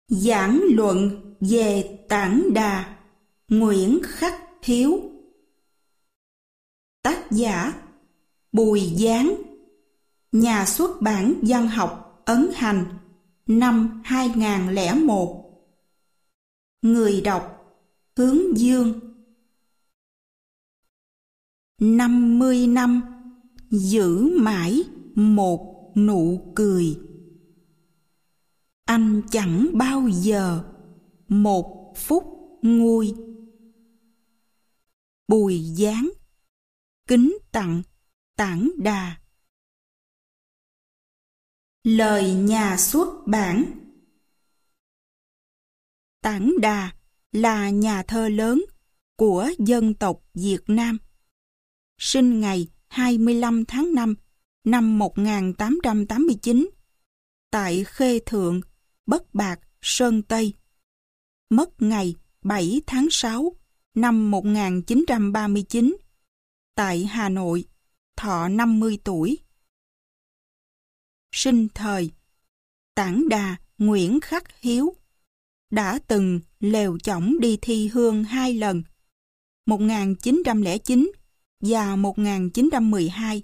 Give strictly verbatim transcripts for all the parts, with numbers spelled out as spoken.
Giảng luận về Tản Đà, Nguyễn Khắc Hiếu. Tác giả Bùi Giáng. Nhà xuất bản Văn học Ấn Hành, năm hai nghìn không trăm lẻ một. Người đọc Hướng Dương. Năm mươi năm giữ mãi một nụ cười. Anh chẳng bao giờ một phút nguôi. Bùi Giáng. Kính tặng Tản Đà. Lời nhà xuất bản. Tản Đà là nhà thơ lớn của dân tộc Việt Nam. Sinh ngày hai mươi lăm tháng năm năm một nghìn tám trăm tám mươi chín tại Khê Thượng, Bất Bạc, Sơn Tây. Mất ngày bảy tháng sáu năm một nghìn chín trăm ba mươi chín tại Hà Nội, thọ năm mươi tuổi. Sinh thời, Tản Đà Nguyễn Khắc Hiếu đã từng lều chõng đi thi hương hai lần, một nghìn chín trăm lẻ chín và một nghìn chín trăm mười hai.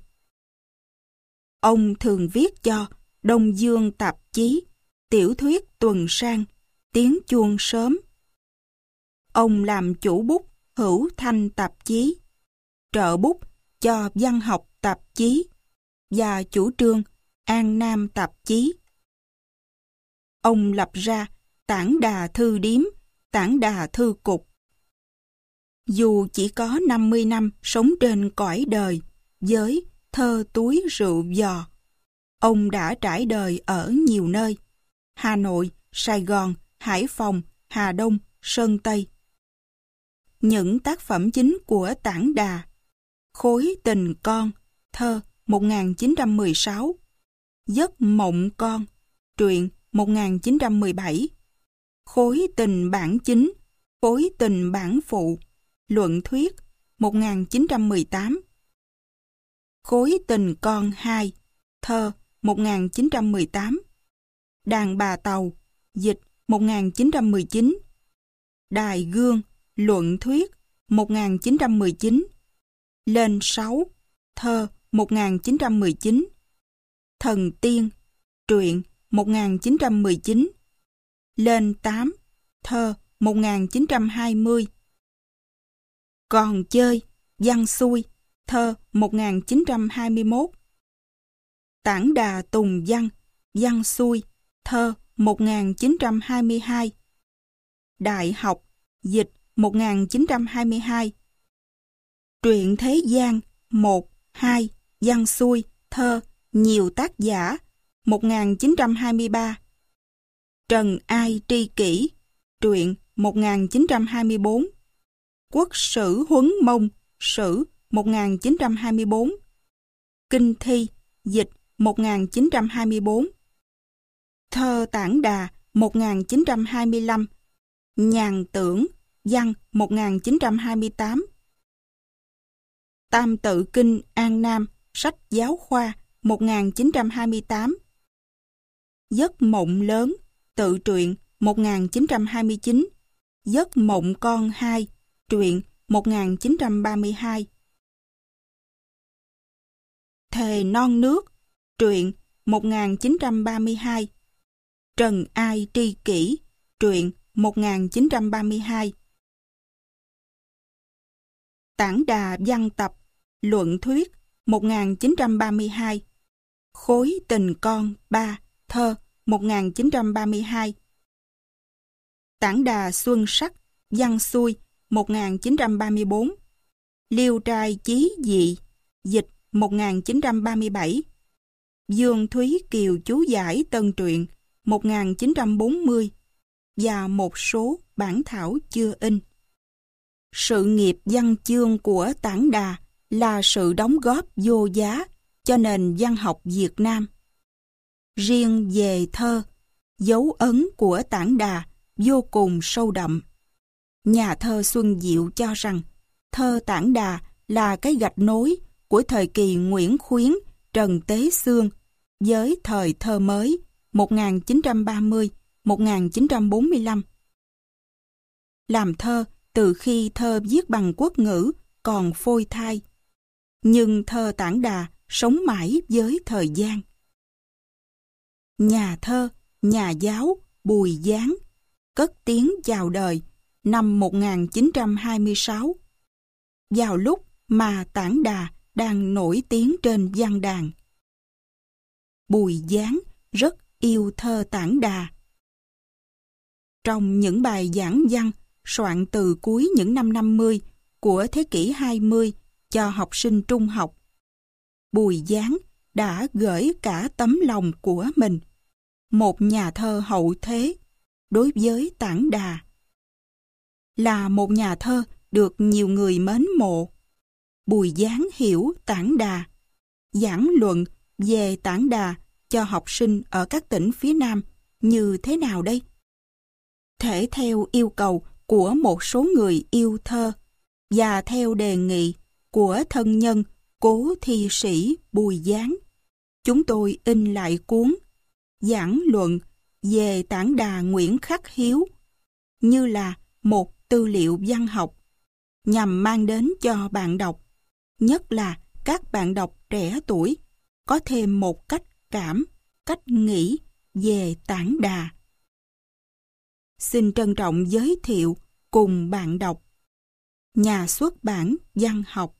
Ông thường viết cho Đông Dương tạp chí, tiểu thuyết tuần san, tiếng chuông sớm. Ông làm chủ bút Hữu Thanh tạp chí, trợ bút cho Văn học tạp chí và chủ trương An Nam tạp chí. Ông lập ra Tản Đà Thư Điếm, Tản Đà Thư Cục. Dù chỉ có năm mươi năm sống trên cõi đời với thơ túi rượu giò, ông đã trải đời ở nhiều nơi: Hà Nội, Sài Gòn, Hải Phòng, Hà Đông, Sơn Tây. Những tác phẩm chính của Tản Đà: Khối Tình Con, thơ một nghìn chín trăm mười sáu, Giấc Mộng Con, truyện một nghìn chín trăm mười bảy, Khối Tình Bản Chính, Khối Tình Bản Phụ, luận thuyết một nghìn chín trăm mười tám, Khối Tình Con hai, thơ một nghìn chín trăm mười tám, Đàn Bà Tàu, dịch một nghìn chín trăm mười chín, Đài Gương, luận thuyết một nghìn chín trăm mười chín, Lên sáu, thơ một nghìn chín trăm mười chín, Thần Tiên, truyện một nghìn chín trăm mười chín, Lên tám, thơ một nghìn chín trăm hai mươi, Còn Chơi, văn xuôi, thơ một nghìn chín trăm hai mươi mốt, Tản Đà Tùng Văn, văn xuôi, thơ một nghìn chín trăm hai mươi hai, Đại học, dịch một nghìn chín trăm hai mươi hai, Truyện Thế Gian một, hai, văn xuôi, thơ, nhiều tác giả, một nghìn chín trăm hai mươi ba, Trần Ai Tri Kỷ, truyện một nghìn chín trăm hai mươi bốn, Quốc sử Huấn Mông, sử một nghìn chín trăm hai mươi bốn, Kinh Thi, dịch một nghìn chín trăm hai mươi bốn, Thơ Tản Đà một nghìn chín trăm hai mươi lăm, Nhàn Tưởng, văn một nghìn chín trăm hai mươi tám, Tam Tự Kinh An Nam, sách giáo khoa một nghìn chín trăm hai mươi tám, Giấc Mộng Lớn, tự truyện một nghìn chín trăm hai mươi chín, Giấc Mộng Con hai, truyện một nghìn chín trăm ba mươi hai, Thề Non Nước, truyện một nghìn chín trăm ba mươi hai, Trần Ai Tri Kỷ, truyện một nghìn chín trăm ba mươi hai, Tản Đà Văn Tập, luận thuyết một nghìn chín trăm ba mươi hai, Khối Tình Con ba, thơ một nghìn chín trăm ba mươi hai, Tản Đà Xuân Sắc, văn xuôi một nghìn chín trăm ba mươi bốn, Liêu Trai Chí Dị, dịch một nghìn chín trăm ba mươi bảy, Dương Thúy Kiều chú giải tân truyện một nghìn chín trăm bốn mươi và một số bản thảo chưa in. Sự nghiệp văn chương của Tản Đà là sự đóng góp vô giá cho nền văn học Việt Nam. Riêng về thơ, dấu ấn của Tản Đà vô cùng sâu đậm. Nhà thơ Xuân Diệu cho rằng thơ Tản Đà là cái gạch nối của thời kỳ Nguyễn Khuyến, Trần Tế Xương với thời thơ mới một nghìn chín trăm ba mươi một nghìn chín trăm bốn mươi lăm. Làm thơ từ khi thơ viết bằng quốc ngữ còn phôi thai, nhưng thơ Tản Đà sống mãi với thời gian. Nhà thơ, nhà giáo Bùi Giáng cất tiếng chào đời năm một nghìn chín trăm hai mươi sáu, vào lúc mà Tản Đà đang nổi tiếng trên văn đàn. Bùi Giáng rất yêu thơ Tản Đà. Trong những bài giảng văn soạn từ cuối những năm năm mươi của thế kỷ hai mươi cho học sinh trung học, Bùi Giáng đã gửi cả tấm lòng của mình, một nhà thơ hậu thế, đối với Tản Đà. Là một nhà thơ được nhiều người mến mộ, Bùi Giáng hiểu Tản Đà, giảng luận về Tản Đà cho học sinh ở các tỉnh phía Nam như thế nào đây? Thể theo yêu cầu của một số người yêu thơ và theo đề nghị của thân nhân cố thi sĩ Bùi Giáng, chúng tôi in lại cuốn Giảng luận về Tản Đà Nguyễn Khắc Hiếu như là một tư liệu văn học, nhằm mang đến cho bạn đọc, nhất là các bạn đọc trẻ tuổi, có thêm một cách cảm, cách nghĩ về Tản Đà. Xin trân trọng giới thiệu cùng bạn đọc. Nhà xuất bản Văn học.